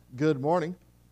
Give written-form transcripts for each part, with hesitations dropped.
Good morning.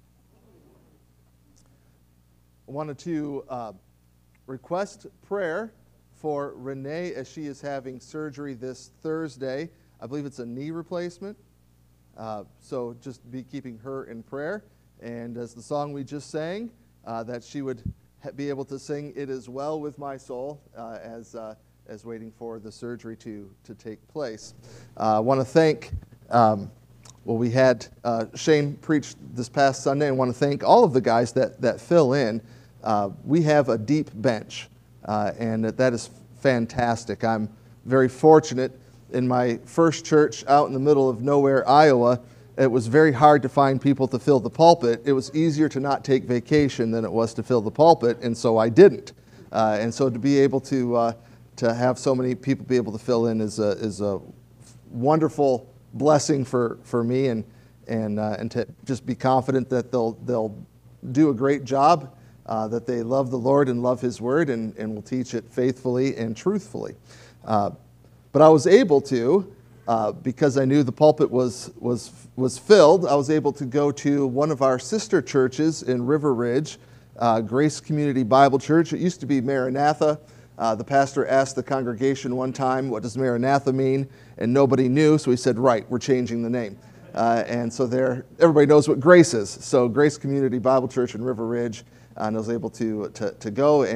I wanted to request prayer for Renee as she is having surgery this Thursday. I believe it's a knee replacement. So just be keeping her in prayer. And as the song we just sang, that she would be able to sing "It Is Well With My Soul" as waiting for the surgery to take place. I want to thank... we had Shane preach this past Sunday. I want to thank all of the guys that fill in. We have a deep bench, and that is fantastic. I'm very fortunate. In my first church out in the middle of nowhere, Iowa, it was very hard to find people to fill the pulpit. It was easier to not take vacation than it was to fill the pulpit, and so I didn't. And so to be able to have so many people be able to fill in is a wonderful blessing for me, and to just be confident that they'll do a great job, that they love the Lord and love His Word, and will teach it faithfully and truthfully. But I was able to, because I knew the pulpit was filled, I was able to go to one of our sister churches in River Ridge, Grace Community Bible Church. It used to be Maranatha. The pastor asked the congregation one time, "What does Maranatha mean?" And nobody knew, so he said, "Right, we're changing the name." And so everybody knows what Grace is. So Grace Community Bible Church in River Ridge, and I was able to go,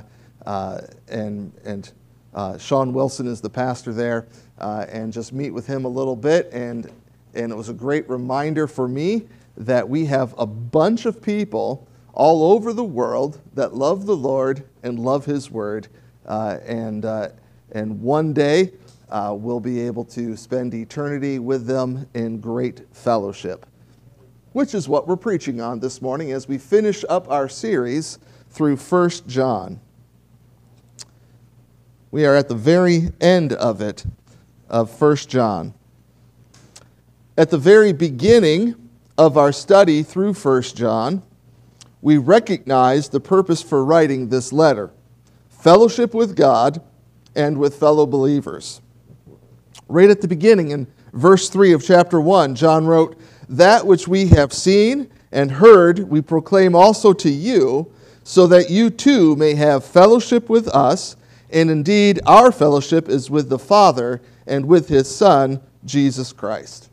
and Sean Wilson is the pastor there, and just meet with him a little bit, and it was a great reminder for me that we have a bunch of people all over the world that love the Lord and love His Word, and one day we'll be able to spend eternity with them in great fellowship, which is what we're preaching on this morning as we finish up our series through 1 John. We are at the very end of it, of 1 John. At the very beginning of our study through 1 John, we recognize the purpose for writing this letter: fellowship with God and with fellow believers. Right at the beginning, in verse 3 of chapter 1, John wrote, "That which we have seen and heard we proclaim also to you, so that you too may have fellowship with us, and indeed our fellowship is with the Father and with His Son, Jesus Christ."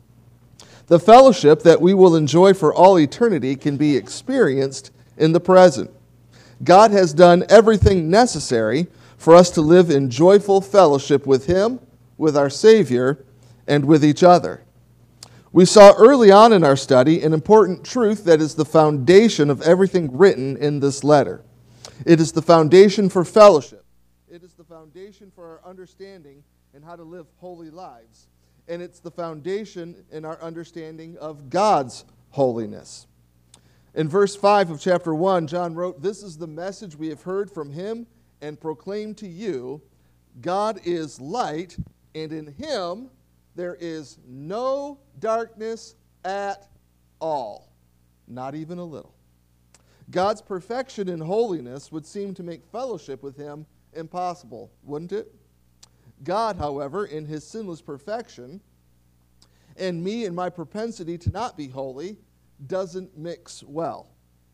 The fellowship that we will enjoy for all eternity can be experienced in the present. God has done everything necessary for us to live in joyful fellowship with Him, with our Savior, and with each other. We saw early on in our study an important truth that is the foundation of everything written in this letter. It is the foundation for fellowship. It is the foundation for our understanding and how to live holy lives. And it's the foundation in our understanding of God's holiness. In verse 5 of chapter 1, John wrote, "This is the message we have heard from Him and proclaim to you. God is light, and in Him there is no darkness at all." Not even a little. God's perfection and holiness would seem to make fellowship with Him impossible, wouldn't it? God, however, in His sinless perfection, and me in my propensity to not be holy, doesn't mix well.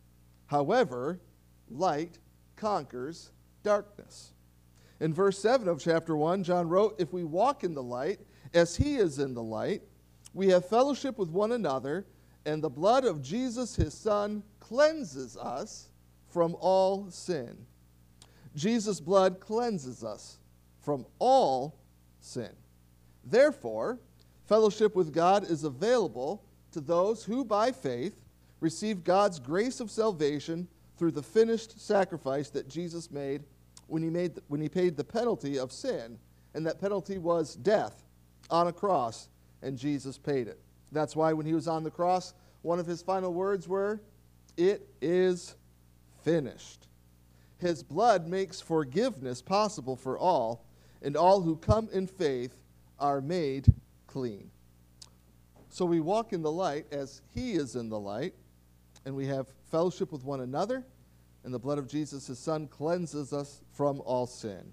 However, light conquers darkness. In verse 7 of chapter 1, John wrote, "If we walk in the light, as He is in the light, we have fellowship with one another, and the blood of Jesus, His Son, cleanses us from all sin." Jesus' blood cleanses us from all sin. Therefore, fellowship with God is available to those who, by faith, receive God's grace of salvation through the finished sacrifice that Jesus made when He paid the penalty of sin, and that penalty was death on a cross, and Jesus paid it. That's why when He was on the cross, one of His final words were, "It is finished." His blood makes forgiveness possible for all, and all who come in faith are made clean. So we walk in the light as He is in the light, and we have fellowship with one another, and the blood of Jesus, His Son, cleanses us from all sin.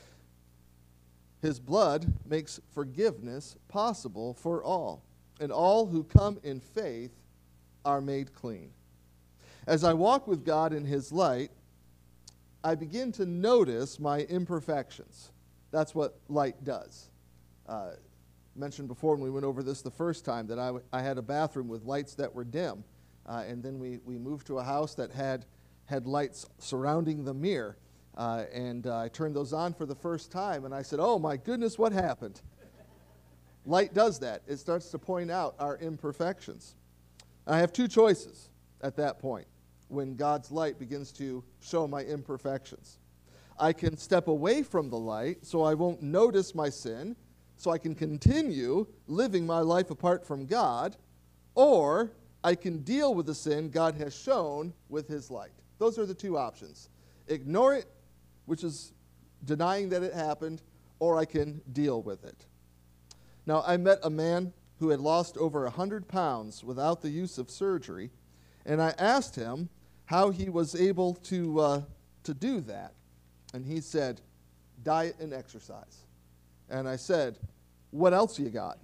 His blood makes forgiveness possible for all, and all who come in faith are made clean. As I walk with God in His light, I begin to notice my imperfections. That's what light does. Mentioned before when we went over this the first time that I had a bathroom with lights that were dim. And then we moved to a house that had lights surrounding the mirror. And I turned those on for the first time, and I said, oh my goodness, what happened? Light does that. It starts to point out our imperfections. I have two choices at that point when God's light begins to show my imperfections. I can step away from the light so I won't notice my sin, so I can continue living my life apart from God, or I can deal with the sin God has shown with His light. Those are the two options. Ignore it, which is denying that it happened, or I can deal with it. Now, I met a man who had lost over 100 pounds without the use of surgery, and I asked him how he was able to do that. And he said, diet and exercise. And I said, what else you got?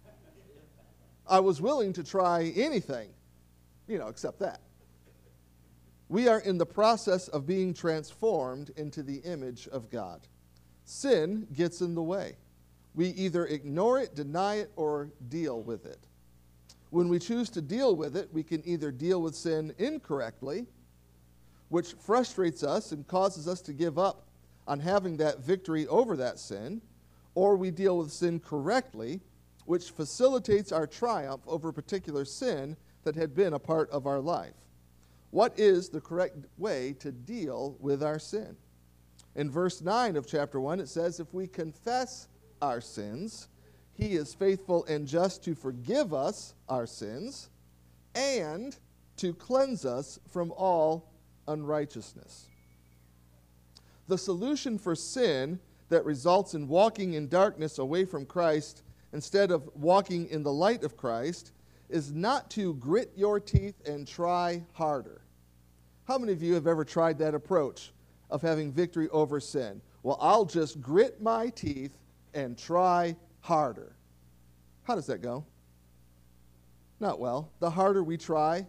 I was willing to try anything, except that. We are in the process of being transformed into the image of God. Sin gets in the way. We either ignore it, deny it, or deal with it. When we choose to deal with it, we can either deal with sin incorrectly, which frustrates us and causes us to give up on having that victory over that sin, or we deal with sin correctly, which facilitates our triumph over a particular sin that had been a part of our life. What is the correct way to deal with our sin? In verse 9 of chapter 1, it says, if we confess our sins, He is faithful and just to forgive us our sins and to cleanse us from all unrighteousness. The solution for sin that results in walking in darkness away from Christ instead of walking in the light of Christ is not to grit your teeth and try harder. How many of you have ever tried that approach of having victory over sin? Well, I'll just grit my teeth and try harder. How does that go? Not well. The harder we try,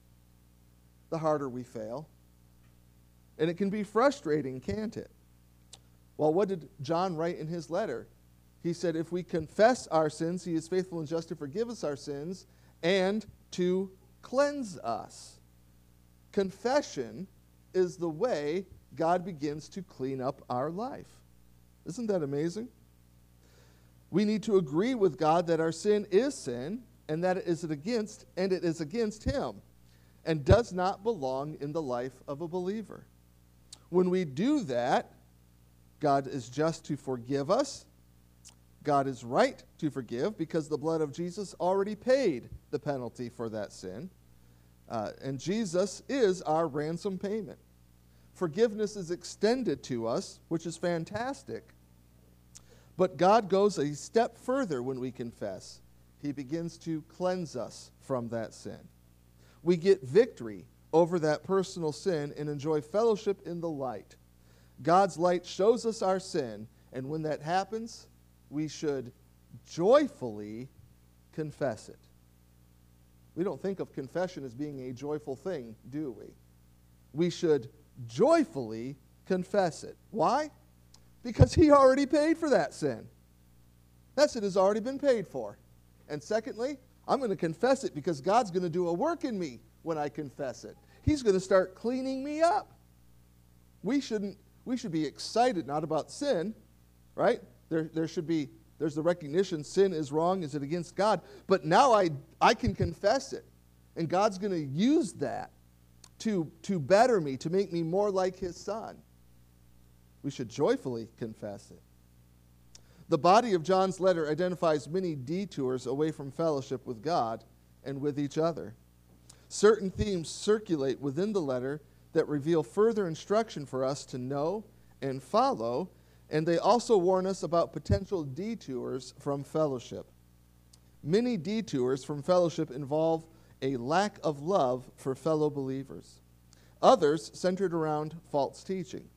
the harder we fail. And it can be frustrating, can't it? Well, what did John write in his letter? He said, if we confess our sins, He is faithful and just to forgive us our sins and to cleanse us. Confession is the way God begins to clean up our life. Isn't that amazing? We need to agree with God that our sin is sin and that it is against Him and does not belong in the life of a believer. When we do that, God is just to forgive us. God is right to forgive because the blood of Jesus already paid the penalty for that sin. And Jesus is our ransom payment. Forgiveness is extended to us, which is fantastic. But God goes a step further when we confess. He begins to cleanse us from that sin. We get victory over that personal sin and enjoy fellowship in the light. God's light shows us our sin, and when that happens, we should joyfully confess it. We don't think of confession as being a joyful thing, do we? We should joyfully confess it. Why? Because He already paid for that sin. That sin has already been paid for. And secondly, I'm going to confess it because God's going to do a work in me when I confess it. He's going to start cleaning me up. We should be excited not about sin, right? There's the recognition sin is wrong, is it against God? But now I can confess it. And God's going to use that to better me, to make me more like His Son. We should joyfully confess it. The body of John's letter identifies many detours away from fellowship with God and with each other. Certain themes circulate within the letter that reveal further instruction for us to know and follow, and they also warn us about potential detours from fellowship. Many detours from fellowship involve a lack of love for fellow believers. Others centered around false teaching.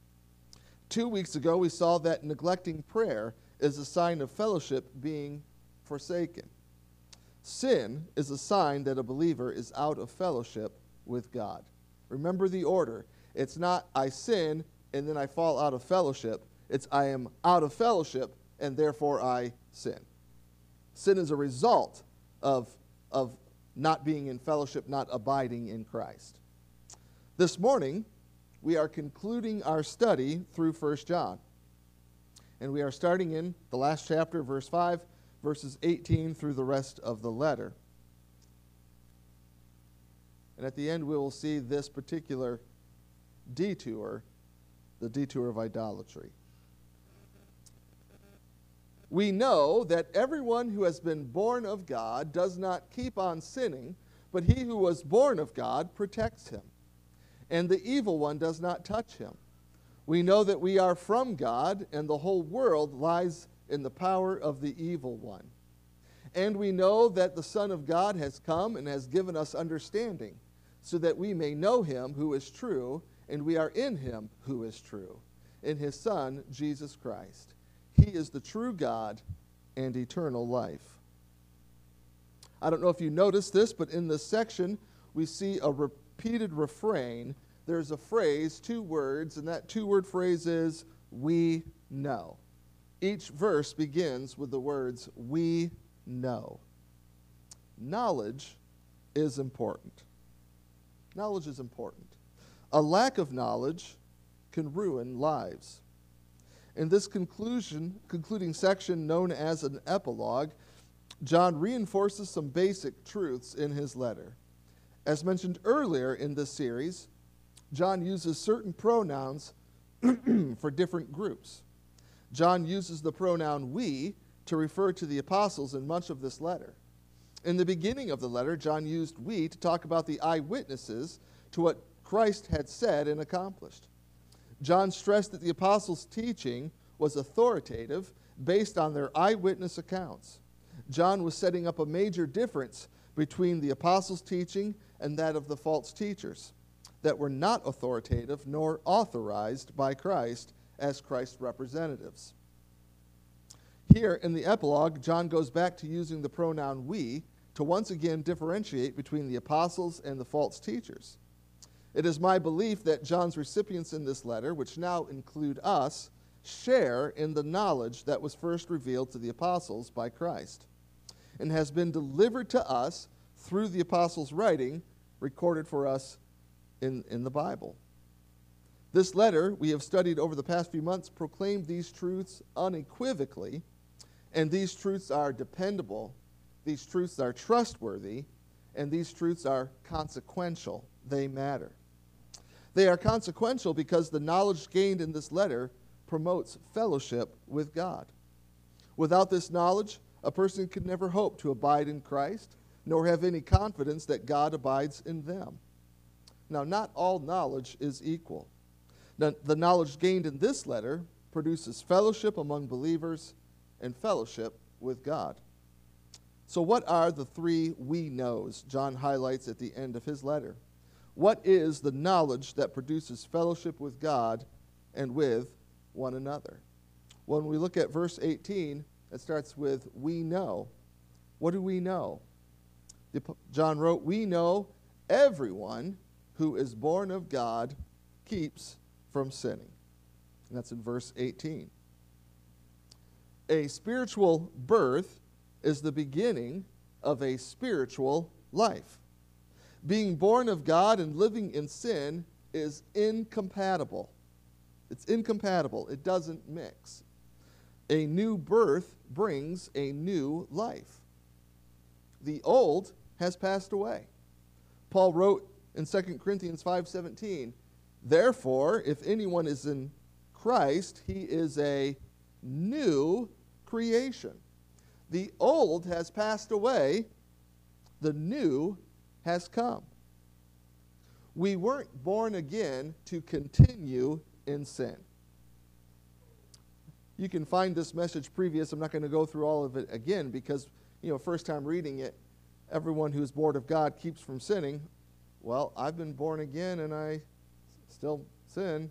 2 weeks ago, we saw that neglecting prayer is a sign of fellowship being forsaken. Sin is a sign that a believer is out of fellowship with God. Remember the order. It's not I sin and then I fall out of fellowship. It's I am out of fellowship and therefore I sin. Sin is a result of not being in fellowship, not abiding in Christ. This morning, we are concluding our study through 1 John. And we are starting in the last chapter, verse 5, verses 18 through the rest of the letter. And at the end, we will see this particular detour, the detour of idolatry. We know that everyone who has been born of God does not keep on sinning, but he who was born of God protects him, and the evil one does not touch him. We know that we are from God, and the whole world lies in the power of the evil one. And we know that the Son of God has come and has given us understanding, so that we may know him who is true, and we are in him who is true, in his Son, Jesus Christ. He is the true God and eternal life. I don't know if you noticed this, but in this section, we see a repeated refrain. There's a phrase, 2 words, and that 2-word phrase is, we know. Each verse begins with the words, we know. Knowledge is important. Knowledge is important. A lack of knowledge can ruin lives. In this concluding section known as an epilogue, John reinforces some basic truths in his letter. As mentioned earlier in this series, John uses certain pronouns for different groups. John uses the pronoun we to refer to the apostles in much of this letter. In the beginning of the letter, John used we to talk about the eyewitnesses to what Christ had said and accomplished. John stressed that the apostles' teaching was authoritative based on their eyewitness accounts. John was setting up a major difference between the apostles' teaching and that of the false teachers that were not authoritative nor authorized by Christ as Christ's representatives. Here in the epilogue, John goes back to using the pronoun we to once again differentiate between the apostles and the false teachers. It is my belief that John's recipients in this letter, which now include us, share in the knowledge that was first revealed to the apostles by Christ and has been delivered to us through the apostles' writing recorded for us in the Bible. This letter we have studied over the past few months proclaimed these truths unequivocally, and these truths are dependable, these truths are trustworthy, and these truths are consequential. They matter. They are consequential because the knowledge gained in this letter promotes fellowship with God. Without this knowledge, a person could never hope to abide in Christ, nor have any confidence that God abides in them. Now, not all knowledge is equal. Now, the knowledge gained in this letter produces fellowship among believers and fellowship with God. So what are the 3 we knows John highlights at the end of his letter? What is the knowledge that produces fellowship with God and with one another? When we look at verse 18, it starts with, we know. What do we know? John wrote, we know everyone who is born of God keeps from sinning. And that's in verse 18. A spiritual birth is the beginning of a spiritual life. Being born of God and living in sin is incompatible. It's incompatible. It doesn't mix. A new birth brings a new life. The old has passed away. Paul wrote in 2 Corinthians 5:17, therefore, if anyone is in Christ, he is a new creation. The old has passed away. The new has come. We weren't born again to continue in sin. You can find this message previous. I'm not going to go through all of it again because, first time reading it, everyone who's born of God keeps from sinning. Well, I've been born again and I still sin.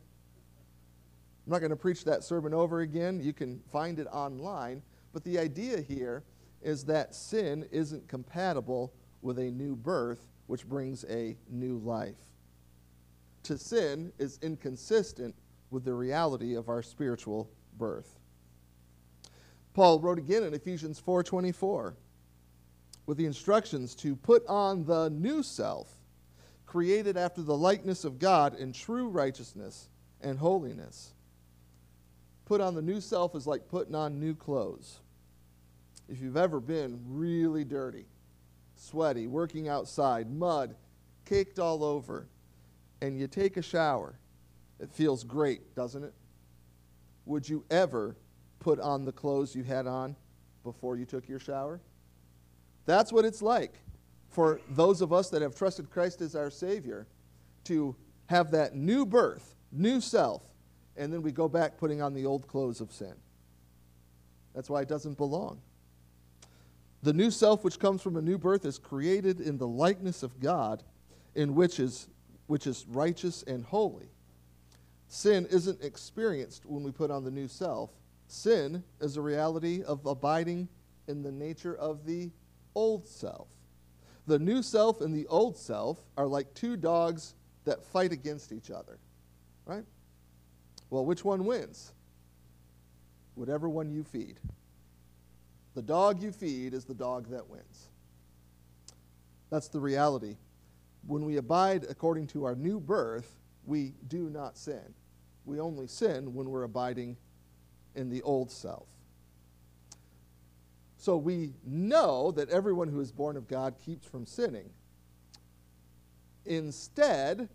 I'm not going to preach that sermon over again. You can find it online. But the idea here is that sin isn't compatible with a new birth, which brings a new life. To sin is inconsistent with the reality of our spiritual birth. Paul wrote again in Ephesians 4:24 with the instructions to put on the new self, created after the likeness of God in true righteousness and holiness. Put on the new self is like putting on new clothes. If you've ever been really dirty, sweaty, working outside, mud caked all over, and you take a shower, it feels great, doesn't it? Would you ever put on the clothes you had on before you took your shower? That's what it's like for those of us that have trusted Christ as our Savior to have that new birth, new self, and then we go back putting on the old clothes of sin. That's why it doesn't belong. The new self which comes from a new birth is created in the likeness of God, in which is righteous and holy. Sin isn't experienced when we put on the new self. Sin is a reality of abiding in the nature of the old self. The new self and the old self are like two dogs that fight against each other, right? Well, which one wins? Whatever one you feed. The dog you feed is the dog that wins. That's the reality. When we abide according to our new birth, we do not sin. We only sin when we're abiding in the old self. So we know that everyone who is born of God keeps from sinning. Instead,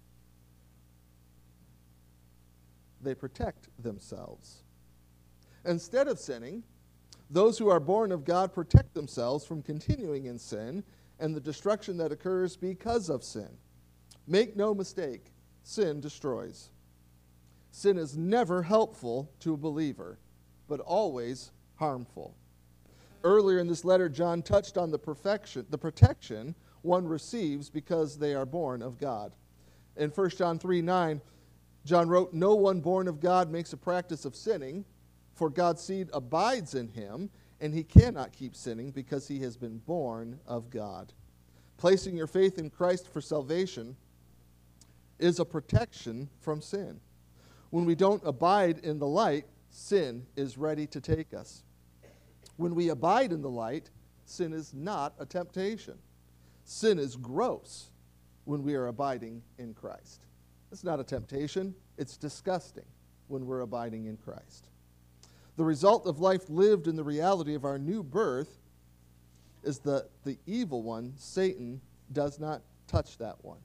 they protect themselves. Instead of sinning, those who are born of God protect themselves from continuing in sin and the destruction that occurs because of sin. Make no mistake, sin destroys. Sin is never helpful to a believer, but always harmful. Earlier in this letter, John touched on the protection one receives because they are born of God. In 1 John 3:9, John wrote, "No one born of God makes a practice of sinning, for God's seed abides in him, and he cannot keep sinning because he has been born of God." Placing your faith in Christ for salvation is a protection from sin. When we don't abide in the light, sin is ready to take us. When we abide in the light, sin is not a temptation. Sin is gross when we are abiding in Christ. It's not a temptation. It's disgusting when we're abiding in Christ. The result of life lived in the reality of our new birth is that the evil one, Satan, does not touch that one.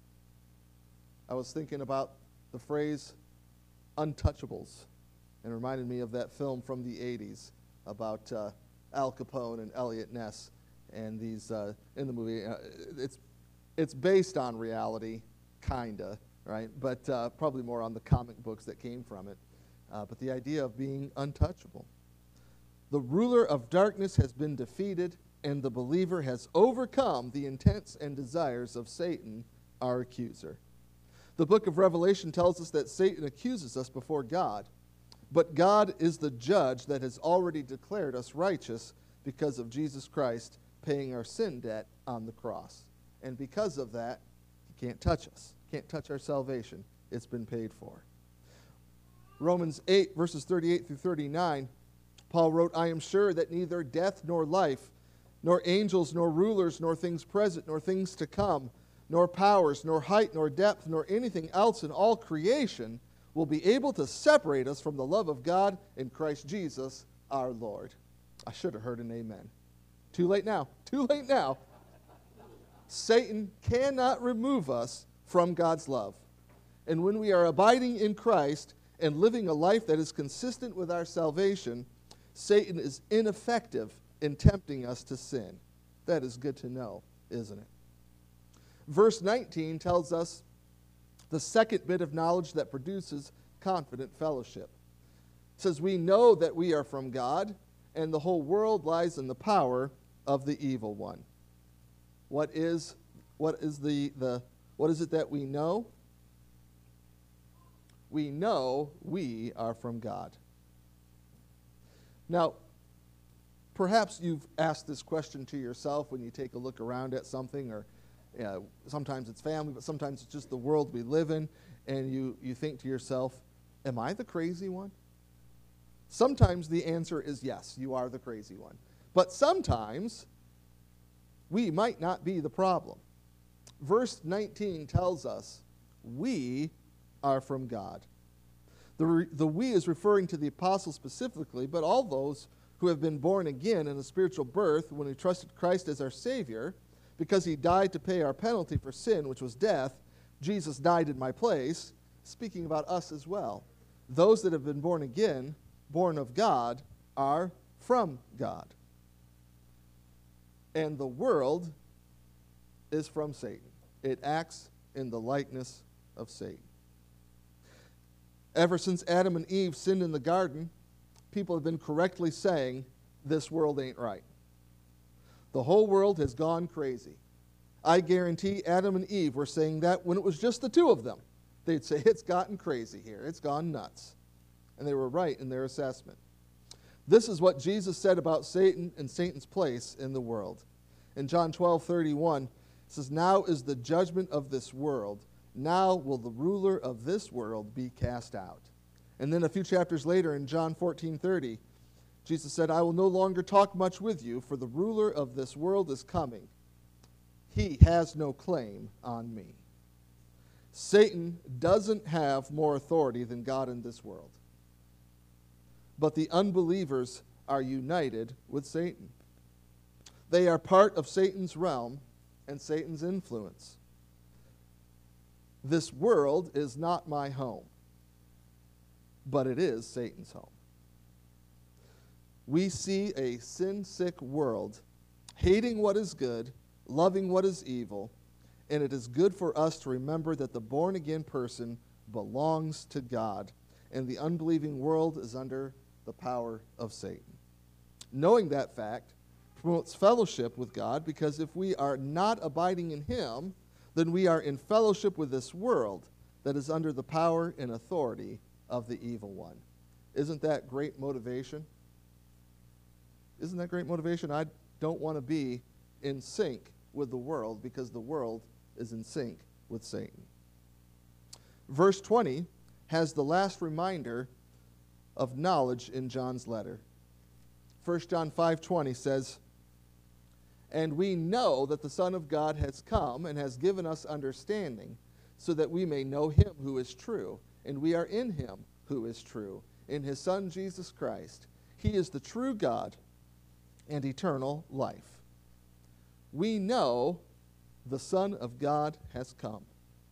I was thinking about the phrase untouchables, and it reminded me of that film from the 80s about Al Capone and Elliot Ness, and these in the movie. It's based on reality, kinda, right? But probably more on the comic books that came from it. But the idea of being untouchable. The ruler of darkness has been defeated, and the believer has overcome the intents and desires of Satan, our accuser. The book of Revelation tells us that Satan accuses us before God, but God is the judge that has already declared us righteous because of Jesus Christ paying our sin debt on the cross. And because of that, he can't touch us, can't touch our salvation. It's been paid for. Romans 8, verses 38 through 39, Paul wrote, "I am sure that neither death nor life, nor angels, nor rulers, nor things present, nor things to come, nor powers, nor height, nor depth, nor anything else in all creation will be able to separate us from the love of God in Christ Jesus our Lord." I should have heard an amen. Too late now. Too late now. Satan cannot remove us from God's love. And when we are abiding in Christ and living a life that is consistent with our salvation, Satan is ineffective in tempting us to sin. That is good to know, isn't it? Verse 19 tells us the second bit of knowledge that produces confident fellowship. It says, "We know that we are from God, and the whole world lies in the power of the evil one." What is it that we know? We know we are from God. Now, Perhaps you've asked this question to yourself when you take a look around at something, or sometimes it's family, but sometimes it's just the world we live in, and you think to yourself, am I the crazy one? Sometimes the answer is yes, you are the crazy one. But sometimes we might not be the problem. Verse 19 tells us we are from God. The we is referring to the apostles specifically, but all those who have been born again in a spiritual birth when we trusted Christ as our Savior, because he died to pay our penalty for sin, which was death. Jesus died in my place, speaking about us as well. Those that have been born again, born of God, are from God. And the world is from Satan. It acts in the likeness of Satan. Ever since Adam and Eve sinned in the garden, people have been correctly saying, this world ain't right. The whole world has gone crazy. I guarantee Adam and Eve were saying that when it was just the two of them. They'd say, it's gotten crazy here. It's gone nuts. And they were right in their assessment. This is what Jesus said about Satan and Satan's place in the world. In John 12:31, it says, now is the judgment of this world. Now will the ruler of this world be cast out. And then a few chapters later in John 14:30, Jesus said, I will no longer talk much with you, for the ruler of this world is coming. He has no claim on me. Satan doesn't have more authority than God in this world. But the unbelievers are united with Satan. They are part of Satan's realm and Satan's influence. This world is not my home, but it is Satan's home. We see a sin-sick world hating what is good, loving what is evil, and it is good for us to remember that the born-again person belongs to God, and the unbelieving world is under the power of Satan. Knowing that fact promotes fellowship with God, because if we are not abiding in him, then we are in fellowship with this world that is under the power and authority of the evil one. Isn't that great motivation? Isn't that great motivation? I don't want to be in sync with the world, because the world is in sync with Satan. Verse 20 has the last reminder of knowledge in John's letter. 1 John 5:20 says, and we know that the Son of God has come and has given us understanding, so that we may know him who is true, and we are in him who is true, in his Son Jesus Christ. He is the true God and eternal life. We know the Son of God has come.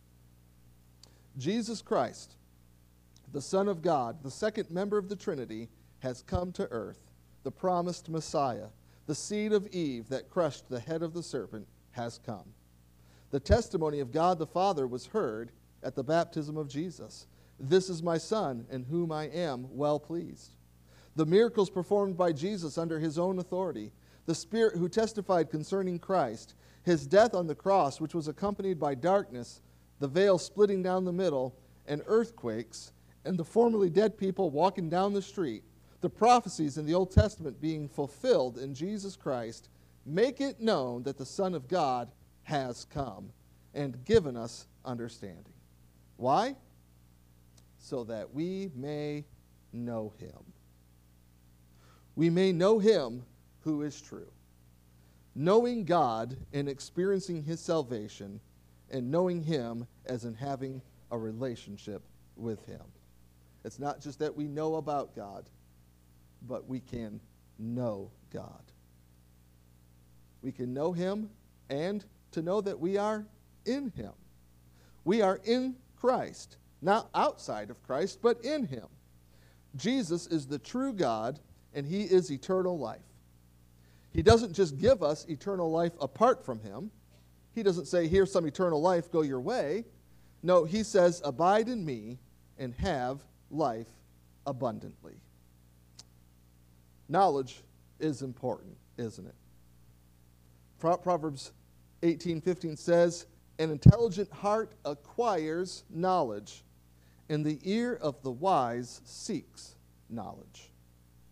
Jesus Christ, the Son of God, the second member of the Trinity, has come to earth. The promised Messiah, the seed of Eve that crushed the head of the serpent, has come. The testimony of God the Father was heard at the baptism of Jesus. This is my Son, in whom I am well pleased. The miracles performed by Jesus under his own authority, the Spirit who testified concerning Christ, his death on the cross, which was accompanied by darkness, the veil splitting down the middle, and earthquakes, and the formerly dead people walking down the street, the prophecies in the Old Testament being fulfilled in Jesus Christ, make it known that the Son of God has come and given us understanding. Why? So that we may know him. We may know him who is true. Knowing God and experiencing his salvation, and knowing him as in having a relationship with him. It's not just that we know about God, but we can know God. We can know him, and to know that we are in him. We are in Christ, not outside of Christ, but in him. Jesus is the true God, and he is eternal life. He doesn't just give us eternal life apart from him. He doesn't say, here's some eternal life, go your way. No, he says, abide in me and have life abundantly. Knowledge is important, isn't it? Proverbs 18:15 says, an intelligent heart acquires knowledge, and the ear of the wise seeks knowledge.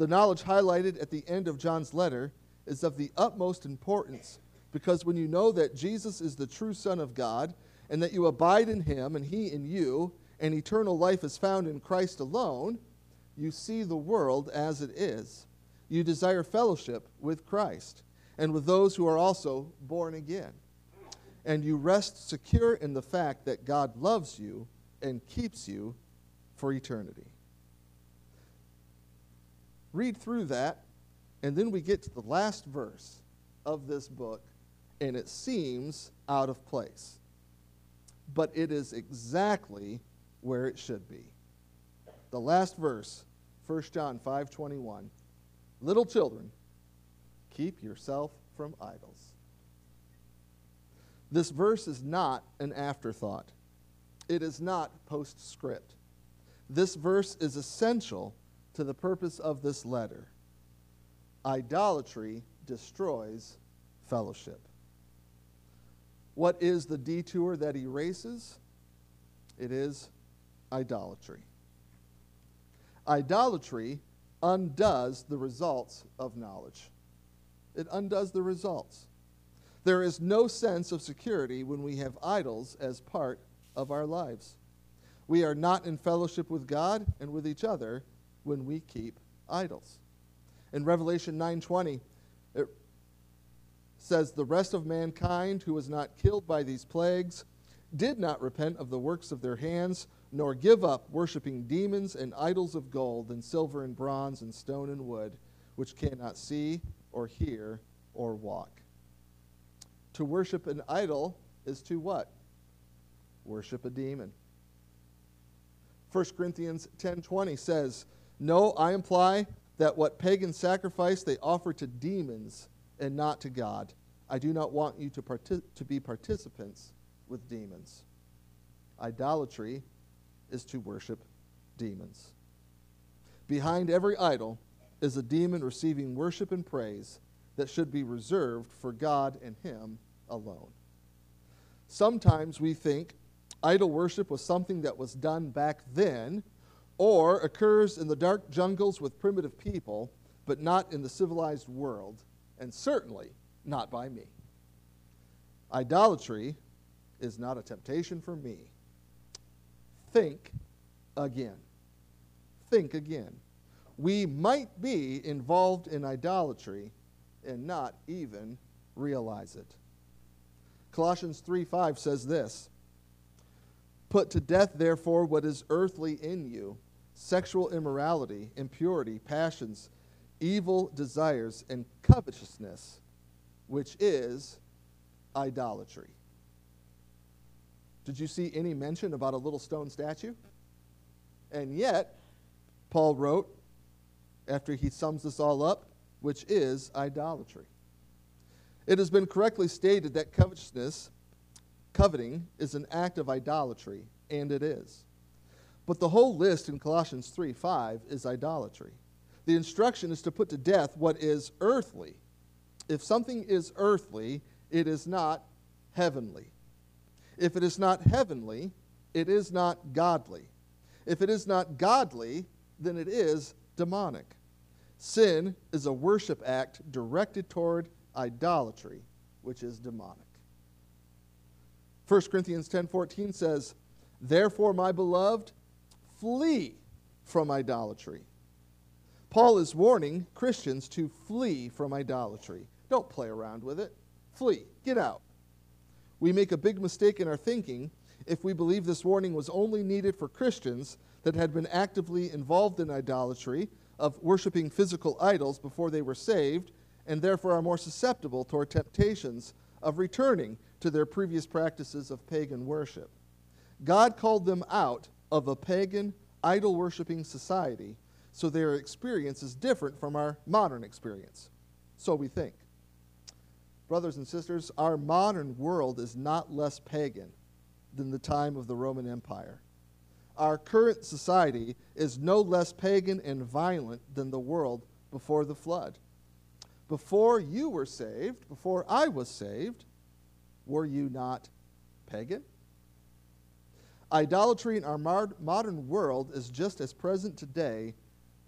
The knowledge highlighted at the end of John's letter is of the utmost importance, because when you know that Jesus is the true Son of God, and that you abide in him and he in you, and eternal life is found in Christ alone, you see the world as it is. You desire fellowship with Christ and with those who are also born again. And you rest secure in the fact that God loves you and keeps you for eternity. Read through that, and then we get to the last verse of this book, and it seems out of place. But it is exactly where it should be. The last verse, 1 John 5:21. Little children, keep yourself from idols. This verse is not an afterthought. It is not postscript. This verse is essential to the purpose of this letter. Idolatry destroys fellowship. What is the detour that erases? It is idolatry. Idolatry undoes the results of knowledge. It undoes the results. There is no sense of security when we have idols as part of our lives. We are not in fellowship with God and with each other when we keep idols. In Revelation 9:20, it says, "The rest of mankind who was not killed by these plagues did not repent of the works of their hands, nor give up worshiping demons and idols of gold and silver and bronze and stone and wood, which cannot see or hear or walk." To worship an idol is to what? Worship a demon. 1 Corinthians 10:20 says, "No, I imply that what pagans sacrifice they offer to demons and not to God. I do not want you to be participants with demons." Idolatry is to worship demons. Behind every idol is a demon receiving worship and praise that should be reserved for God and him alone. Sometimes we think idol worship was something that was done back then, or occurs in the dark jungles with primitive people, but not in the civilized world, and certainly not by me. Idolatry is not a temptation for me. Think again. Think again. We might be involved in idolatry and not even realize it. Colossians 3:5 says this, "Put to death, therefore, what is earthly in you, sexual immorality, impurity, passions, evil desires, and covetousness, which is idolatry." Did you see any mention about a little stone statue? And yet, Paul wrote, after he sums this all up, which is idolatry. It has been correctly stated that coveting is an act of idolatry, and it is. But the whole list in Colossians 3:5 is idolatry. The instruction is to put to death what is earthly. If something is earthly, it is not heavenly. If it is not heavenly, it is not godly. If it is not godly, then it is demonic. Sin is a worship act directed toward idolatry, which is demonic. 1 Corinthians 10:14 says, "Therefore, my beloved, flee from idolatry." Paul is warning Christians to flee from idolatry. Don't play around with it. Flee. Get out. We make a big mistake in our thinking if we believe this warning was only needed for Christians that had been actively involved in idolatry, of worshiping physical idols before they were saved, and therefore are more susceptible toward temptations of returning to their previous practices of pagan worship. God called them out of a pagan, idol-worshiping society, so their experience is different from our modern experience. So we think. Brothers and sisters, our modern world is not less pagan than the time of the Roman Empire. Our current society is no less pagan and violent than the world before the flood. Before you were saved, before I was saved, were you not pagan? Idolatry in our modern world is just as present today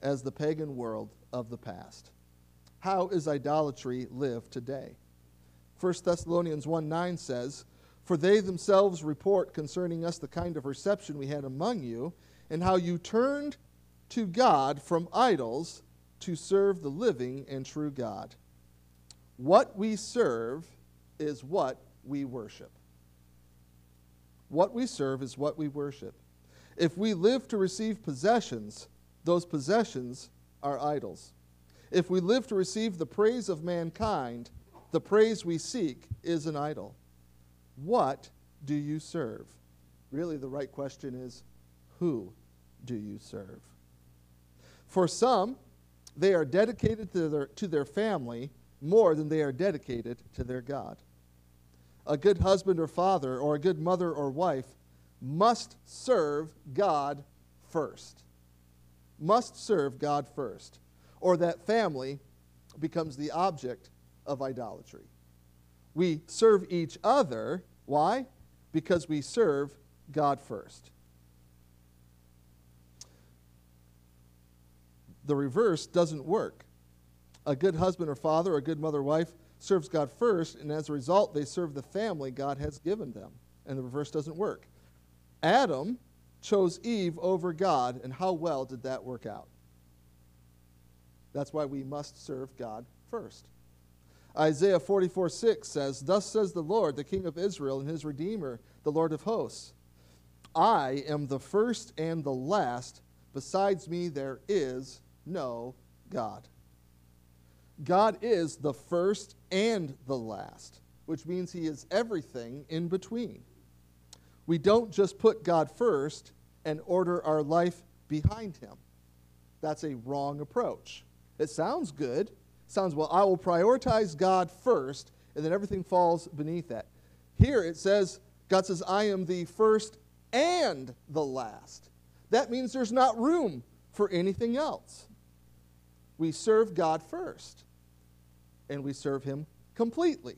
as the pagan world of the past. How is idolatry lived today? 1 Thessalonians 1:9 says, "For they themselves report concerning us the kind of reception we had among you, and how you turned to God from idols to serve the living and true God." What we serve is what we worship. What we serve is what we worship. If we live to receive possessions, those possessions are idols. If we live to receive the praise of mankind, the praise we seek is an idol. What do you serve? Really, the right question is, who do you serve? For some, they are dedicated to their family more than they are dedicated to their God. A good husband or father, or a good mother or wife, must serve God first. Must serve God first, or that family becomes the object of idolatry. We serve each other. Why? Because we serve God first. The reverse doesn't work. A good husband or father, or a good mother or wife serves God first, and as a result, they serve the family God has given them. And the reverse doesn't work. Adam chose Eve over God, and how well did that work out? That's why we must serve God first. Isaiah 44:6 says, "Thus says the Lord, the King of Israel, and his Redeemer, the Lord of hosts, I am the first and the last. Besides me there is no God." God is the first and the last, which means he is everything in between. We don't just put God first and order our life behind him. That's a wrong approach. It sounds good. It sounds, well, I will prioritize God first, and then everything falls beneath that. Here it says, God says, I am the first and the last. That means there's not room for anything else. We serve God first, and we serve him completely.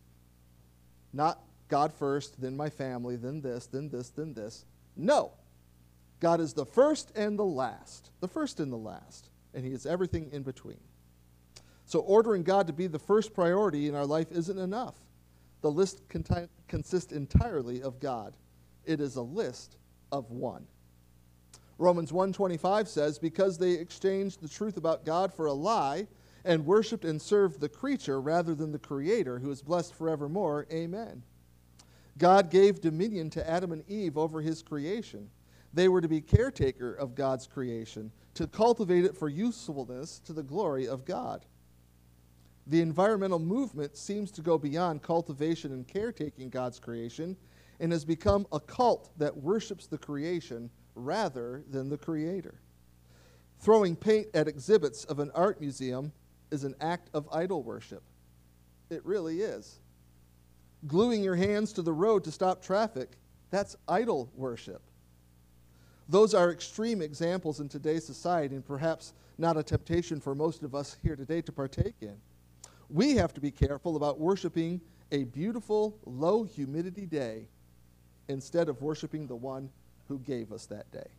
Not God first, then my family, then this, then this, then this. No. God is the first and the last. The first and the last. And he is everything in between. So ordering God to be the first priority in our life isn't enough. The list consists entirely of God. It is a list of one. Romans 1:25 says, "Because they exchanged the truth about God for a lie, and worshipped and served the creature rather than the Creator, who is blessed forevermore. Amen." God gave dominion to Adam and Eve over his creation. They were to be caretaker of God's creation, to cultivate it for usefulness to the glory of God. The environmental movement seems to go beyond cultivation and caretaking God's creation and has become a cult that worships the creation rather than the Creator. Throwing paint at exhibits of an art museum is an act of idol worship. It really is. Gluing your hands to the road to stop traffic, that's idol worship. Those are extreme examples in today's society and perhaps not a temptation for most of us here today to partake in. We have to be careful about worshiping a beautiful, low humidity day instead of worshiping the one who gave us that day.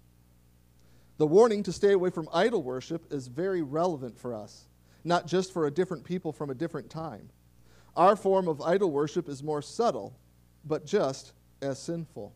The warning to stay away from idol worship is very relevant for us, not just for a different people from a different time. Our form of idol worship is more subtle, but just as sinful.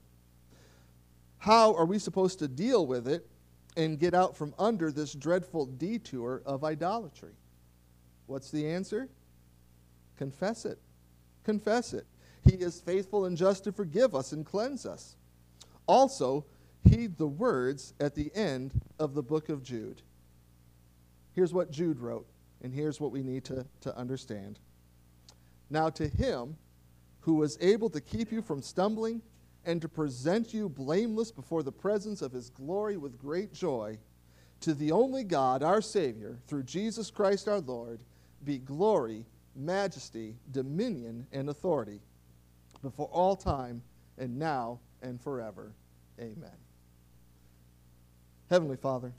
How are we supposed to deal with it and get out from under this dreadful detour of idolatry? What's the answer? Confess it. Confess it. He is faithful and just to forgive us and cleanse us. Also, heed the words at the end of the book of Jude. Here's what Jude wrote, and here's what we need to understand. "Now to him who was able to keep you from stumbling and to present you blameless before the presence of his glory with great joy, to the only God, our Savior, through Jesus Christ our Lord, be glory, majesty, dominion, and authority, before all time, and now and forever. Amen." Heavenly Father,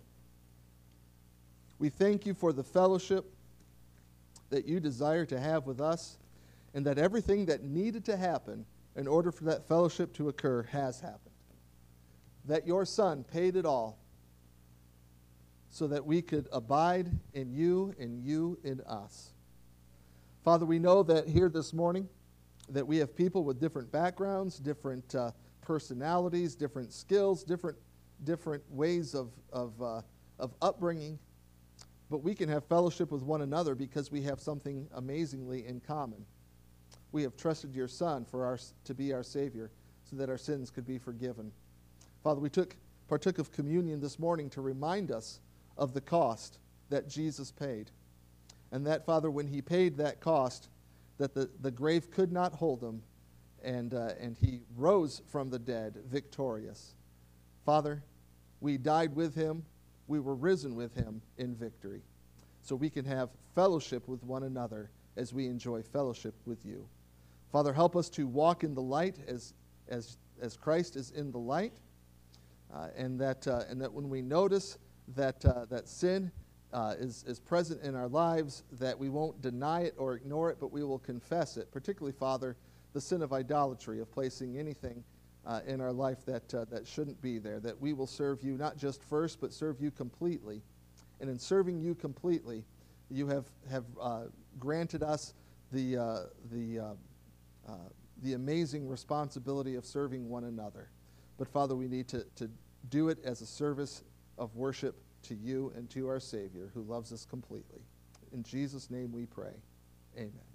we thank you for the fellowship that you desire to have with us, and that everything that needed to happen in order for that fellowship to occur has happened. That your Son paid it all so that we could abide in you and you in us. Father, we know that here this morning that we have people with different backgrounds, different personalities, different skills, different ways of upbringing, but we can have fellowship with one another because we have something amazingly in common. We have trusted your Son to be our Savior so that our sins could be forgiven. Father, we partook of communion this morning to remind us of the cost that Jesus paid. And that, Father, when he paid that cost, that the grave could not hold him, and he rose from the dead victorious. Father, we died with him, we were risen with him in victory, so we can have fellowship with one another as we enjoy fellowship with you. Father, help us to walk in the light as Christ is in the light, and that when we notice that sin is present in our lives, that we won't deny it or ignore it, but we will confess it. Particularly, Father, the sin of idolatry, of placing anything in our life that shouldn't be there. That we will serve you not just first, but serve you completely. And in serving you completely, you have granted us the amazing responsibility of serving one another. But Father, we need to do it as a service of worship to you and to our Savior, who loves us completely. In Jesus' name we pray. Amen.